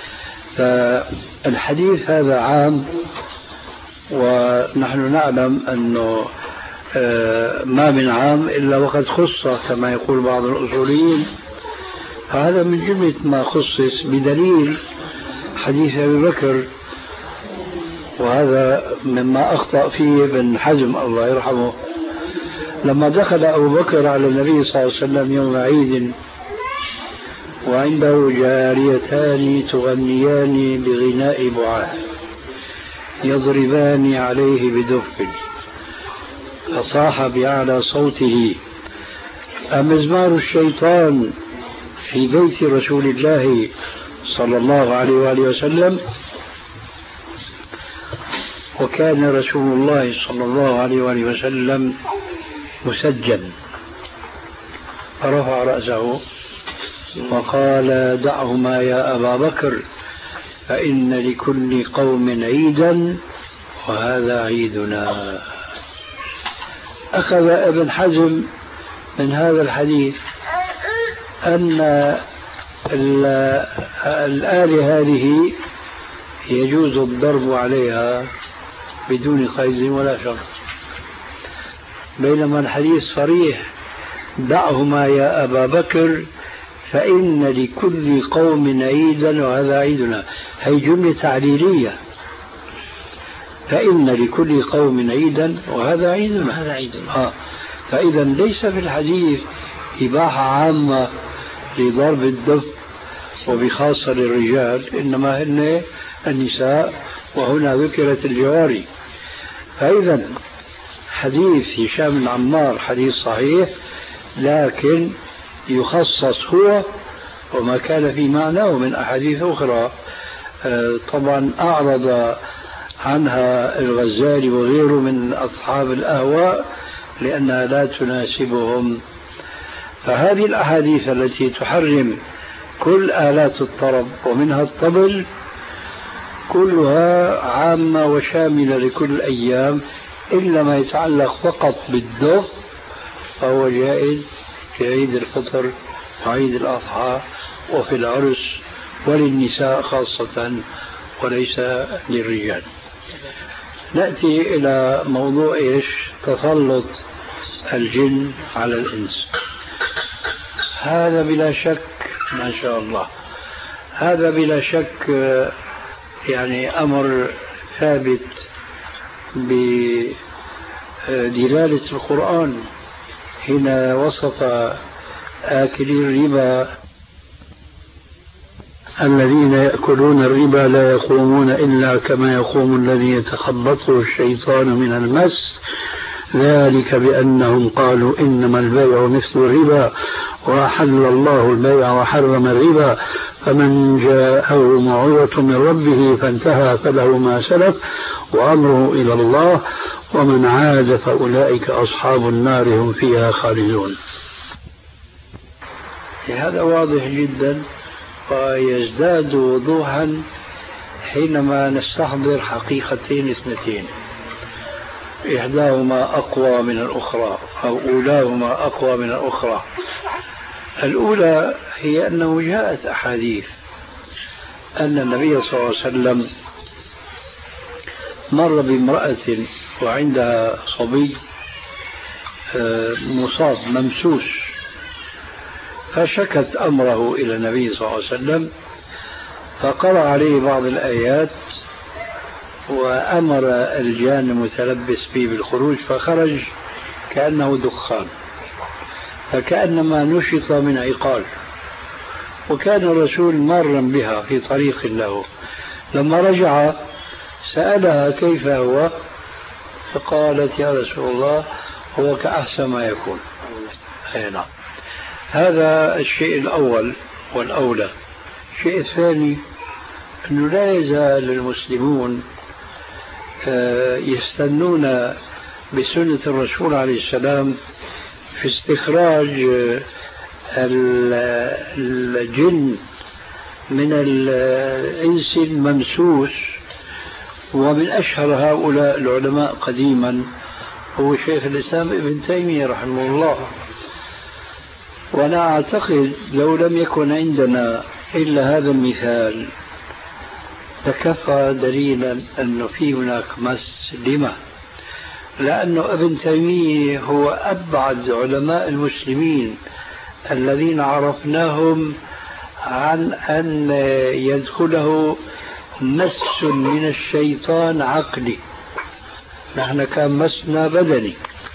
فالحديث هذا عام، ونحن نعلم أنه ما من عام إلا وقد خص كما يقول بعض الأصوليين. فهذا من جملة ما خصص بدليل حديث أبي بكر، وهذا مما أخطأ فيه ابن حزم الله يرحمه لما دخل أبو بكر على النبي صلى الله عليه وسلم يوم عيد وعنده جاريتان تغنيان بغناء بعاث يضربان عليه بدف، فصاح بأعلى صوته: أمزمار الشيطان في بيت رسول الله صلى الله عليه وآله وسلم؟ وكان رسول الله صلى الله عليه وآله وسلم مسجن، فرفع رأسه وقال: دعهما يا أبا بكر فإن لكل قوم عيدا وهذا عيدنا. أخذ ابن حزم من هذا الحديث أن الآلة هذه يجوز الضرب عليها بدون قيد ولا شرط، بينما الحديث صريح: دعهما يا أبا بكر فإن لكل قوم عيدا وهذا عيدنا. هي جملة تعليلية، فإن لكل قوم عيدا وهذا عيدنا. هذا عيدنا. آه. فإذا ليس في الحديث إباحة عامة لضرب الدف وبخاصة للرجال، إنما هن النساء، وهنا ذكرت الجواري. فإذا حديث هشام بن عمار حديث صحيح، لكن يخصص هو وما كان في معناه من أحاديث أخرى طبعا أعرض عنها الغزالي وغيره من أصحاب الأهواء لأنها لا تناسبهم. فهذه الأحاديث التي تحرم كل آلات الطرب ومنها الطبل كلها عامة وشاملة لكل الأيام، إلا ما يتعلق فقط بالدف فهو جائز في عيد الفطر وعيد الأضحى وفي العرس وللنساء خاصة وليس للرجال. نأتي إلى موضوع إيش؟ تسلط الجن على الإنس. هذا بلا شك ما شاء الله، هذا بلا شك يعني أمر ثابت بدلالة القرآن حين وصف آكلي الربا: الذين يأكلون الربا لا يقومون إلا كما يقوم الذي يتخبطه الشيطان من المس، ذلك بأنهم قالوا إنما البيع مثل الربا وأحل الله البيع وحرم الربا، فمن جاءه موعظة من ربه فانتهى فله ما سلف وأمره إلى الله ومن عاد فأولئك أصحاب النار هم فيها خالدون. هذا واضح جدا ويزداد وضوحا حينما نستحضر حقيقتين اثنتين، إحداهما أقوى من الأخرى أو أولاهما أقوى من الأخرى. الأولى هي أنه جاءت أحاديث أن النبي صلى الله عليه وسلم مر بامرأة وعندها صبي مصاب ممسوس، فشكت أمره إلى النبي صلى الله عليه وسلم، فقرأ عليه بعض الآيات وأمر الجان المتلبس به بالخروج، فخرج كأنه دخان، فكأنما نشط من عقال. وكان الرسول مارا بها في طريق له، لما رجع سألها كيف هو، فقالت: يا رسول الله هو كأحسن ما يكون. أي نعم. هذا الشيء الأول والأولى. الشيء الثاني أنه لا يزال المسلمون يستنون بسنة الرسول عليه السلام في استخراج الجن من الإنس الممسوس، ومن أشهر هؤلاء العلماء قديما هو شيخ الإسلام ابن تيمية رحمه الله. وأنا أعتقد لو لم يكن عندنا إلا هذا المثال لكفى دليلا أنه في هناك مس. لما؟ لأنه ابن تيمية هو أبعد علماء المسلمين الذين عرفناهم عن أن يدخله مس من الشيطان عقلي. نحن كان مسنا بدني،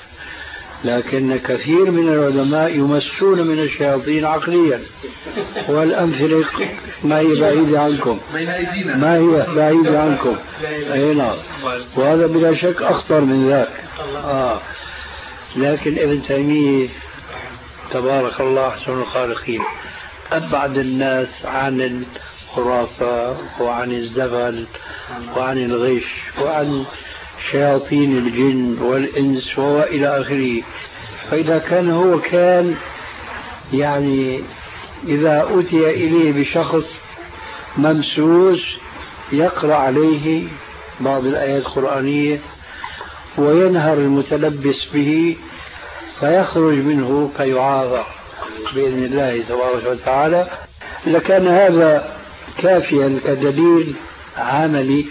لكن كثير من العلماء يمسون من الشياطين عقليا، والأمثلة ما هي بعيدة عنكم ما هي بعيدة عنكم أي نعم، وهذا بلا شك أخطر من ذاك. آه. لكن ابن تيمية تبارك الله أحسن الخالقين أبعد الناس عن الخرافة وعن الزغل وعن الغش وعن شياطين الجن والإنس وإلى آخره. فإذا كان هو كان يعني إذا أتي إليه بشخص ممسوس يقرأ عليه بعض الآيات القرآنية وينهر المتلبس به فيخرج منه فيعاذ بإذن الله تبارك وتعالى، لكان هذا كافيا كدليل عملي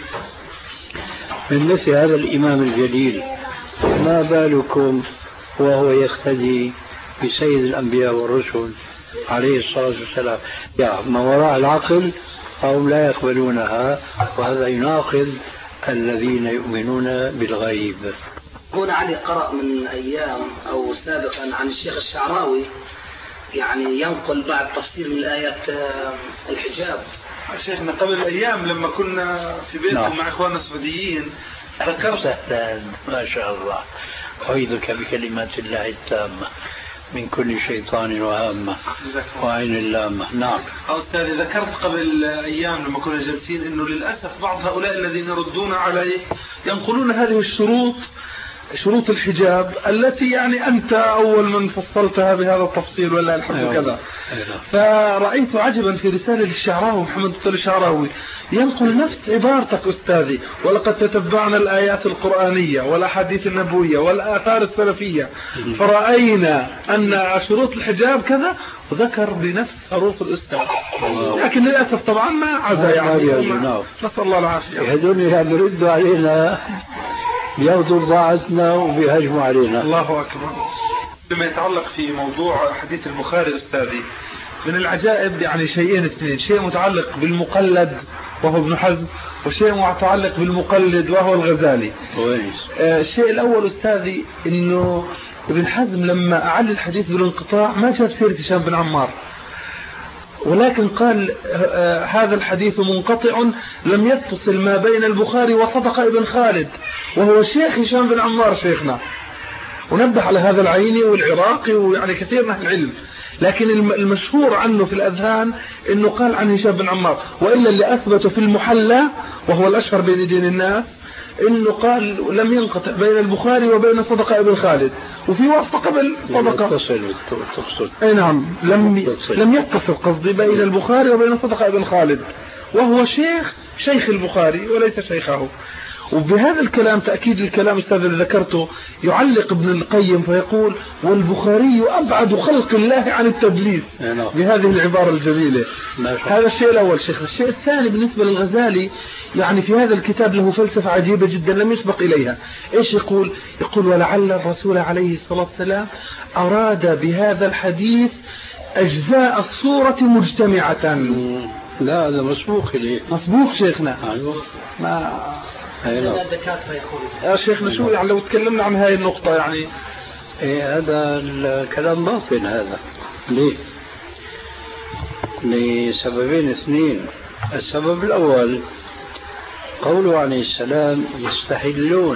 من مثل هذا الإمام الجليل. ما بالكم وهو يقتدي بسيد الأنبياء والرسل عليه الصلاة والسلام؟ يا ما وراء العقل هم لا يقبلونها، وهذا يناقض الذين يؤمنون بالغيب. هنا علي قرأ من أيام أو سابقا عن الشيخ الشعراوي يعني ينقل بعض تفسير من الآيات الحجاب. شيخنا قبل أيام لما كنا في بيت نعم. مع إخواننا السعوديين ذكرت ما شاء الله أعيذك بكلمات الله التامة من كل شيطان وهامة وعين اللامة. نعم أستاذي، ذكرت قبل أيام لما كنا جالسين أنه للأسف بعض هؤلاء الذين يردون عليه ينقلون هذه الشروط، شروط الحجاب التي يعني أنت أول من فصلتها بهذا التفصيل ولا الحمد أيوة. كذا أيوة. فرأيت عجبا في رسالة الشعراوي محمد الشعراوي ينقل نفس عبارتك أستاذي، ولقد تتبعنا الآيات القرآنية والأحاديث النبوية والآثار السلفية فرأينا أن شروط الحجاب كذا، وذكر بنفس حروف الأستاذ، لكن للأسف طبعا ما عدا يعني نسأل الله العافية. هذول يردوا علينا بياخذوا بضاعتنا وبيهجموا علينا. الله أكبر. لما يتعلق في موضوع حديث البخاري أستاذي، من العجائب يعني شيئين اثنين، شيء متعلق بالمقلد وهو ابن حزم، وشيء متعلق بالمقلد وهو الغزالي. آه الشيء الأول أستاذي إنه ابن حزم لما أعل الحديث بالانقطاع ما جاب سيرة هشام بن عمار، ولكن قال آه هذا الحديث منقطع لم يتصل ما بين البخاري وصدق ابن خالد وهو شيخ هشام بن عمار شيخنا، ونبه على هذا العيني والعراقي ويعني كثير من العلم، لكن المشهور عنه في الأذهان انه قال عن هشام بن عمار، وإلا اللي أثبته في المحلى وهو الأشهر بين دين الناس انه قال لم ينقطع بين البخاري وبين صدقة ابن خالد، وفي واسطة قبل صدقة تقصد اي نعم لم يتصل. لم يتصل قصدي بين البخاري وبين صدقة ابن خالد، وهو شيخ شيخ البخاري وليس شيخه. وبهذا الكلام تأكيد الكلام أستاذ اللي ذكرته يعلق ابن القيم فيقول والبخاري أبعد خلق الله عن التدليس بهذه العبارة الجميلة. هذا الشيء الأول شيخ. الشيء الثاني بالنسبة للغزالي يعني في هذا الكتاب له فلسفة عجيبة جدا لم يسبق إليها. إيش يقول؟ يقول ولعل الرسول عليه الصلاة والسلام أراد بهذا الحديث أجزاء الصورة مجتمعة. لا هذا مسبوق إليه. مسبوق شيخنا. ما يا شيخنا شو يعني لو تكلمنا عن هاي النقطة يعني إيه هذا الكلام باطل. هذا ليه؟ لسببين اثنين. السبب الأول قوله عليه السلام يستحلون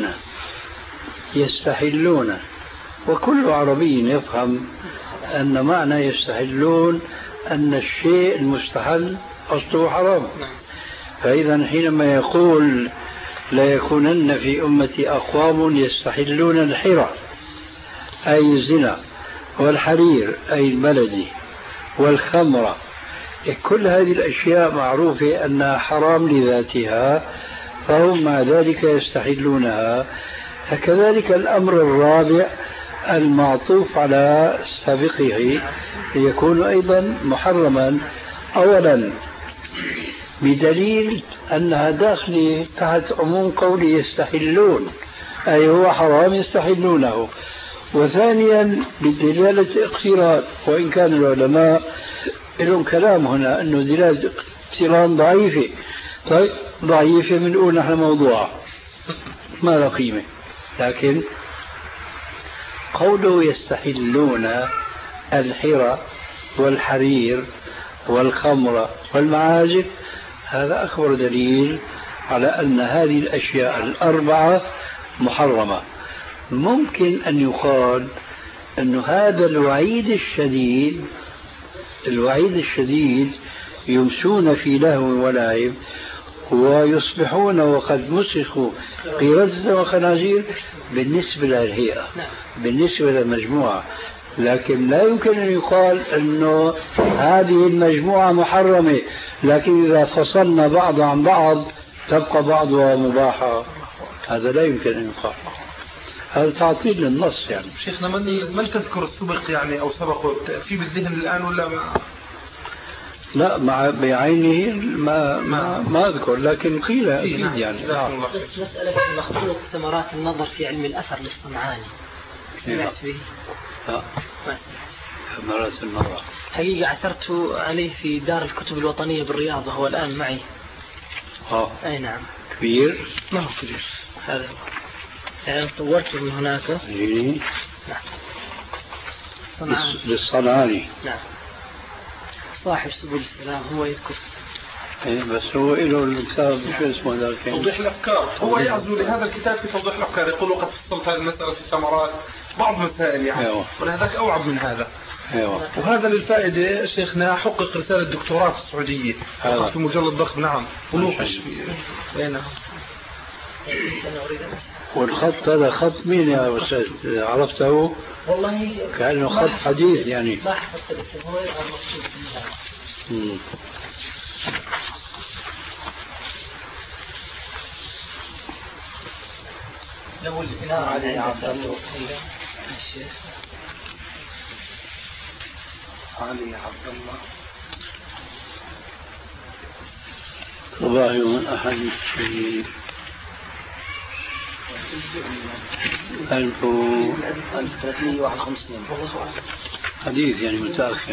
يستحلون وكل عربي يفهم أن معنى يستحلون أن الشيء المستحل أصله حرام. فإذا حينما يقول لا يكونن في أمتي أقوام يستحلون الحرى أي الزنا والحرير أي البلدي والخمر، كل هذه الأشياء معروفة أنها حرام لذاتها، فهم مع ذلك يستحلونها. فكذلك الأمر الرابع المعطوف على سابقه يكون أيضا محرما، أولا بدليل أنها داخلة تحت عموم قول يستحلون، أي هو حرام يستحلونه، وثانيا بدلالة اقتران، وإن كان العلماء لهم كلام هنا أنه دلالة اقتران ضعيفة. طيب ضعيفة بنقول نحن موضوع ما له قيمة، لكن قوله يستحلون الحرى والحرير والخمر والمعازف هذا أكبر دليل على أن هذه الأشياء الأربعة محرمة. ممكن أن يقال أن هذا الوعيد الشديد الوعيد الشديد يمسون في لهو ولعب ويصبحون وقد مسخوا قردة وخنازير بالنسبة للهيئة، بالنسبة للمجموعة، لكن لا يمكن أن يقال أنه هذه المجموعة محرمة، لكن إذا فصلنا بعض عن بعض تبقى بعضها مباحة، هذا لا يمكن أن يقال، هذا تعطيل للنص. يعني شيخنا من من تذكر السبق يعني أو سبق في بالذهن الآن ولا ما؟ لا مع بعينه ما ما ما أذكر، لكن قيل أكيد يعني. بس مسألة مخطوط ثمرات النظر في علم الأثر للصنعاني سمعت به؟ لا ثمرات النظر حقيقة عثرت عليه في دار الكتب الوطنية بالرياض وهو الآن معي. اه أي نعم. كبير؟ ما هو كبير هذا، يعني صورته من هناك. إيه؟ نعم. الصنعاني. للصنعاني. نعم. صاحب سبل السلام هو يذكر. إيه بس هو له الكتاب شو اسمه ذاك؟ توضيح الأفكار. هو يعزو لهذا الكتاب في توضيح الأفكار، يقول وقد فصلت هذه المسألة في ثمرات بعض مسائل يعني. أيوة. ولهذاك أوعب من هذا. أيوة. وهذا للفائدة شيخنا حقق رسالة دكتوراه في السعودية أيوة. في مجلد ضخم. نعم. ونوقش في نعم. والخط هذا خط مين يا أستاذ عرفته؟ والله كأنه خط حديث يعني. ما حفظت الاسم، هو يظهر مقصود فيه. لو البناء على عبد الله الشيخ علي عبد الله صباح يوم الأحد في ألف وثلاثمائة وواحد وخمسين حديث يعني متأخر.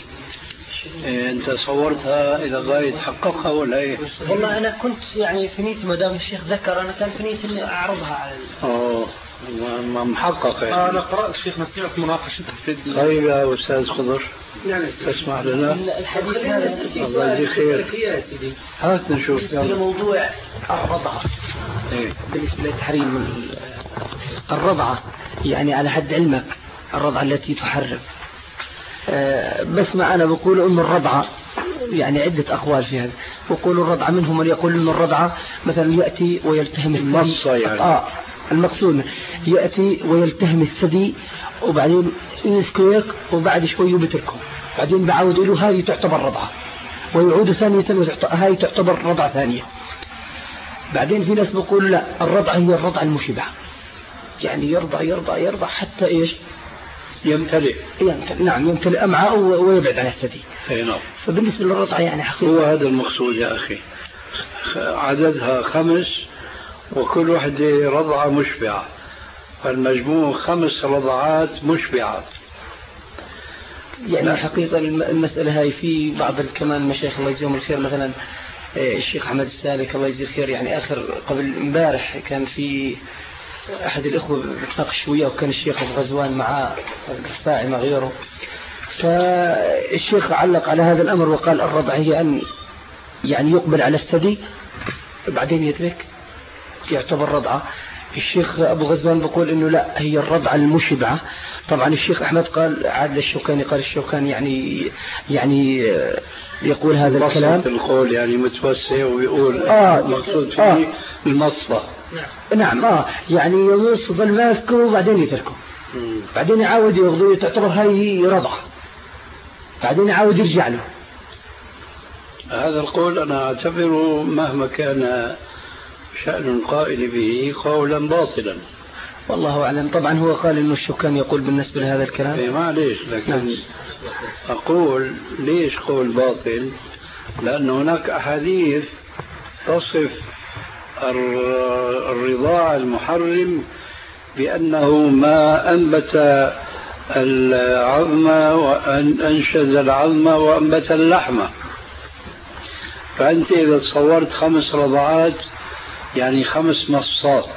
إيه أنت صورتها إذا غاية تحققها ولا إيه؟ والله أنا كنت يعني في نيتي ما دام الشيخ ذكر أنا كان في نيتي إني أعرضها على ال... أوه ما محقق يعني. آه أنا قرأت الشيخ سمعت مناقشتها في طيب يا أستاذ خضر يعني تسمح لنا الحديث هذا الله يجزيك خير. هات نشوف بالنسبة لموضوع الرضعة. إيه؟ بالنسبة لتحريم الرضعة يعني على حد علمك الرضعة التي تحرم، أه بس ما أنا بقول أن الرضعة يعني عدة أقوال في هذا. بقول الرضعة منهم من يقول أن الرضعة مثلا يأتي ويلتهم الثدي يعني. آه المقصود يأتي ويلتهم الثدي وبعدين يسكيك وبعد شوي بتركه، بعدين بعود له هذه تعتبر رضعة، ويعود ثانية هذه تعتبر رضعة ثانية. بعدين في ناس بيقول لا الرضعة هي الرضعة المشبعة، يعني يرضع يرضع يرضع حتى إيش يمتلئ. يمتلئ نعم يمتلئ أمعاء ويبعد عن الثدي. نعم. فبالنسبة للرضعة يعني حقيقة هو هذا المقصود يا أخي، عددها خمس وكل واحدة رضعة مشبعة، فالمجموع خمس رضعات مشبعات. يعني لا. حقيقة المسألة هاي في بعض كمان مشايخ الله يجزيهم الخير، مثلا الشيخ أحمد السالك الله يجزيه الخير، يعني آخر قبل امبارح كان في أحد الإخوة بتناقش شوية وكان الشيخ أبو غزوان مع الرفاعي مع غيره، فالشيخ علق على هذا الأمر وقال الرضع هي أن يعني يقبل على الثدي بعدين يترك يعتبر رضعة. الشيخ أبو غزوان بيقول إنه لا هي الرضعة المشبعة. طبعا الشيخ أحمد قال عاد الشوكاني قال الشوكاني يعني يعني يقول هذا الكلام القول يعني متوسع ويقول آه المقصود فيه آه المصة. نعم نعم اه يعني يمص ظل ماسكه وبعدين يتركه مم. بعدين يعاود ياخذه، تعتبر هاي رضعة، بعدين يعاود يرجع له. هذا القول أنا أعتبره مهما كان شأن القائل به قولا باطلا. والله أعلم. طبعا هو قال إنه الشوكاني يقول بالنسبة لهذا الكلام إيه معليش، لكن نعم. أقول ليش قول باطل؟ لأن هناك أحاديث تصف الرضاع المحرم بأنه ما أنبت العظم وأنشز العظم وأنبت اللحم. فأنت إذا تصورت خمس رضعات يعني خمس مصات.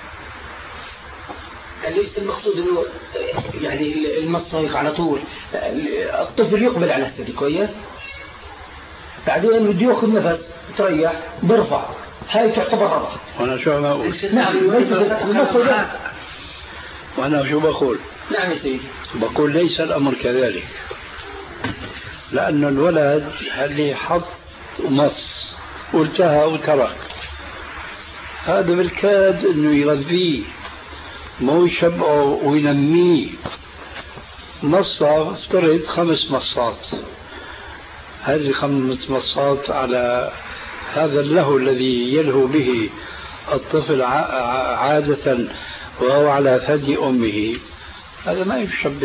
يعني ليس المقصود انه يعني المصايخ على طول الطفل يقبل على الثدي كويس، بعدين بده ياخذ نفس تريح برفع، هاي تعتبر رضعة. وانا شو ما اقول؟ نعم ليس المصايخ. وانا شو بقول؟ نعم يا سيدي. بقول ليس الامر كذلك، لأن الولد اللي حط مص وانتهى وترك، هذا بالكاد انه يغذيه مو يشبعه وينميه. مصة افترض خمس مصات، هذه خمس مصات على هذا اللهو الذي يلهو به الطفل عادة وهو على ثدي أمه، هذا ما يشبع،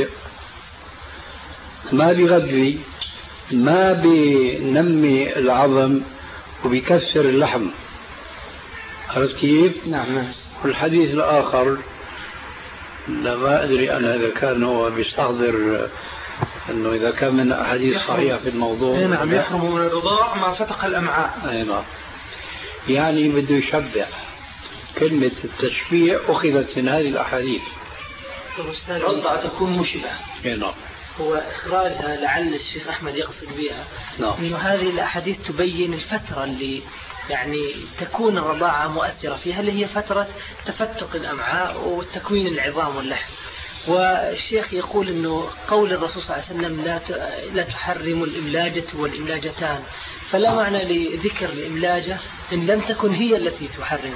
ما بيغذي، ما بينمي العظم وبيكسر اللحم. عرفت كيف؟ نعم. والحديث الآخر لا ما أدري أنا إذا كان هو بيستحضر أنه إذا كان من أحاديث صحيحة في الموضوع. نعم يحرم من الرضاع ما فتق الأمعاء. أي نعم. يعني بده يشبع. كلمة التشبيع أخذت من هذه الأحاديث. رضعة تكون مشبعة. أي نعم. هو إخراجها لعل الشيخ أحمد يقصد بها نعم. إنه هذه الأحاديث تبين الفترة اللي يعني تكون الرضاعة مؤثرة فيها، اللي هي فترة تفتق الأمعاء وتكوين العظام واللحم. والشيخ يقول إنه قول الرسول صلى الله عليه وسلم لا لا تحرم الإملاجة والإملاجتان، فلا معنى لذكر الإملاجة إن لم تكن هي التي تحرم.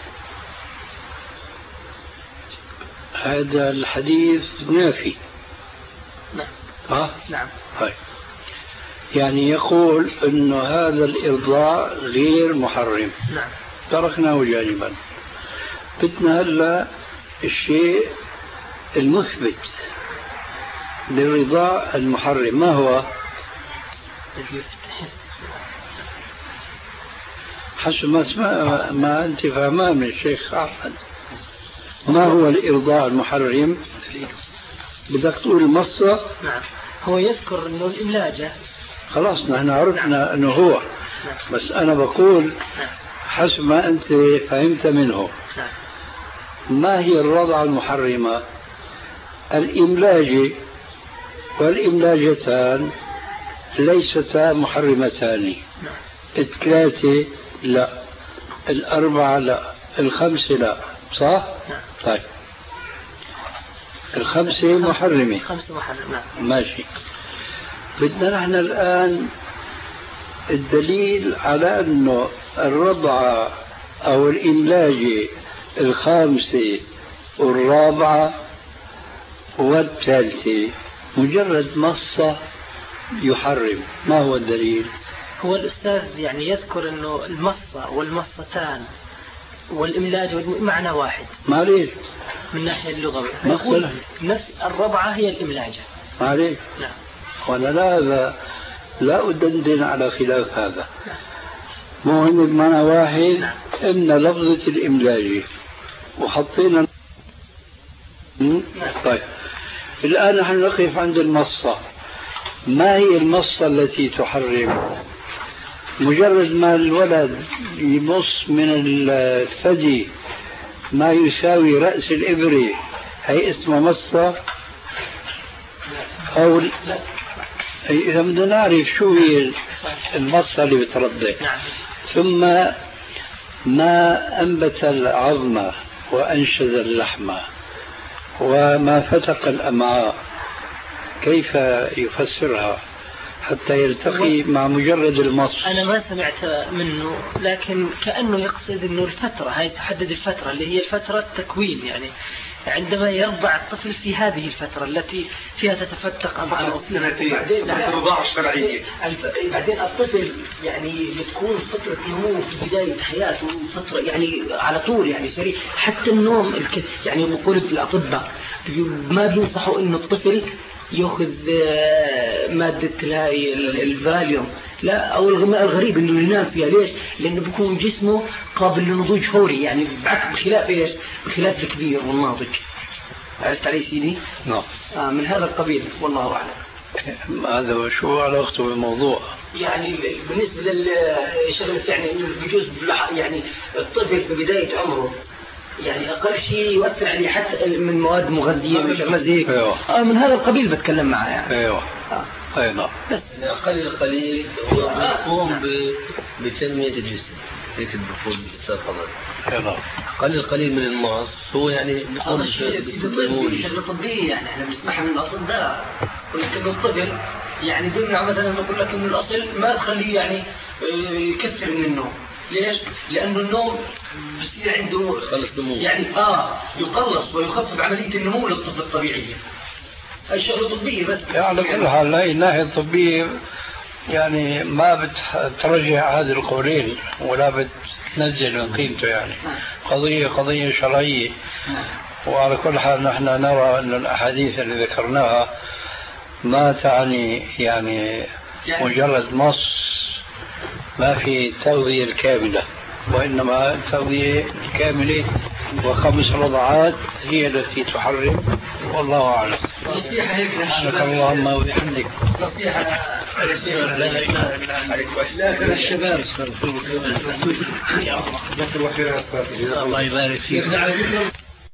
هذا الحديث نافي. نعم. ها؟ نعم. طيب. يعني يقول إنه هذا الإرضاع غير محرم. نعم. تركناه جانبا. بدنا هلا الشيء المثبت للرضاع المحرم ما هو؟ حسب ما اسمع ما أنت فهمان من الشيخ أحمد. ما هو الإرضاع المحرم؟ بدك تقول المصة؟ نعم. هو يذكر إنه الإملاجة. خلاص نحن عرفنا أنه هو. بس أنا بقول حسب ما أنت فهمت منه. ما هي الرضعة المحرمة؟ الإملاج والإملاجتان ليستا محرمتان. الثلاثة لا، الأربعة لا، الخمسة لا، صح؟ طيب الخمسة محرمة. الخمسة محرمة. ماشي. بدنا نحن الآن الدليل على أنه الرضعة أو الإملاج الخامسة والرابعة والثالثة مجرد مصة يحرم. ما هو الدليل؟ هو الأستاذ يعني يذكر أنه المصة والمصتان والإملاج معنى واحد. معليش. من ناحية اللغوية. يقول نفس الرضعة هي الإملاجة. معليش. نعم. وأنا لا لا أدندن على خلاف هذا. نعم. مهم بمعنى واحد. نعم. إن لفظة الإملاج وحطينا. نعم. طيب الآن نحن نقف عند المصة. ما هي المصة التي تحرم؟ مجرد ما الولد يمص من الثدي ما يساوي رأس الإبرة هي اسمها مصة؟ أو إذا بدنا نعرف شو هي المصة اللي بترضع. ثم ما أنبت العظم وأنشز اللحم وما فتق الأمعاء كيف يفسرها؟ حتى يلتقي مع مجرد المص. أنا ما سمعت منه، لكن كأنه يقصد أنه الفترة هاي تحدد الفترة اللي هي الفترة التكوين، يعني عندما يرضع الطفل في هذه الفترة التي فيها تتفتق أمعاءه سنتين الرضاعة الشرعية. بعدين الطفل يعني بتكون فترة نمو في بداية حياته، فترة يعني على طول يعني سريع. حتى النوم الك... يعني بقول الأطباء ما بينصحوا إنه الطفل يأخذ مادة هاي الفاليوم لا أو الغماء الغريب إنه ينام فيها. ليش؟ لأنه بيكون جسمه قابل للنضوج فوري، يعني بعكس بخلاف إيش؟ بخلاف الكبير والناضج. عرفت علي سيدي؟ نعم. آه من هذا القبيل والله أعلم. هذا شو علاقته بالموضوع؟ يعني بالنسبة للشغلة يعني إنه بيجوز يعني الطفل في بداية عمره يعني أقل شيء يؤثر عليه حتى من مواد مغذية من شغلات زي هيك. أيوة. آه من هذا القبيل بتكلم معه يعني. أيوة. آه. أي نعم. بس أقل القليل هو يقوم بتنمية الجسم هيك الدخول بالاستاذ فضل. أي نعم. أقل القليل من المعص هو يعني بيقوم بالتطوير. شغلة طبية يعني احنا بنسمعها من الأطباء. ولكن الطفل يعني بيمنع مثلا نقول لك إنه الأصل ما تخليه يعني يكثر من النوم. ليش؟ لأنه النوم بصير عنده يعني آه يقلص ويخفف عملية النمو للطفل الطبيعية. هاي شغلة طبية بس. على كل حال هاي الناحية الطبية يعني ما بترجع هذه القولين ولا بتنزل من قيمته، يعني قضية قضية شرعية. وعلى كل حال نحن نرى أن الأحاديث اللي ذكرناها ما تعني يعني مجرد نص، ما في التغذية الكاملة، وإنما التغذية الكاملة وخمس رضعات هي التي تحرم، والله أعلم. نصيحة هيك سبحانك اللهم وبحمدك. نصيحة لا الشباب صار الله يبارك فيك.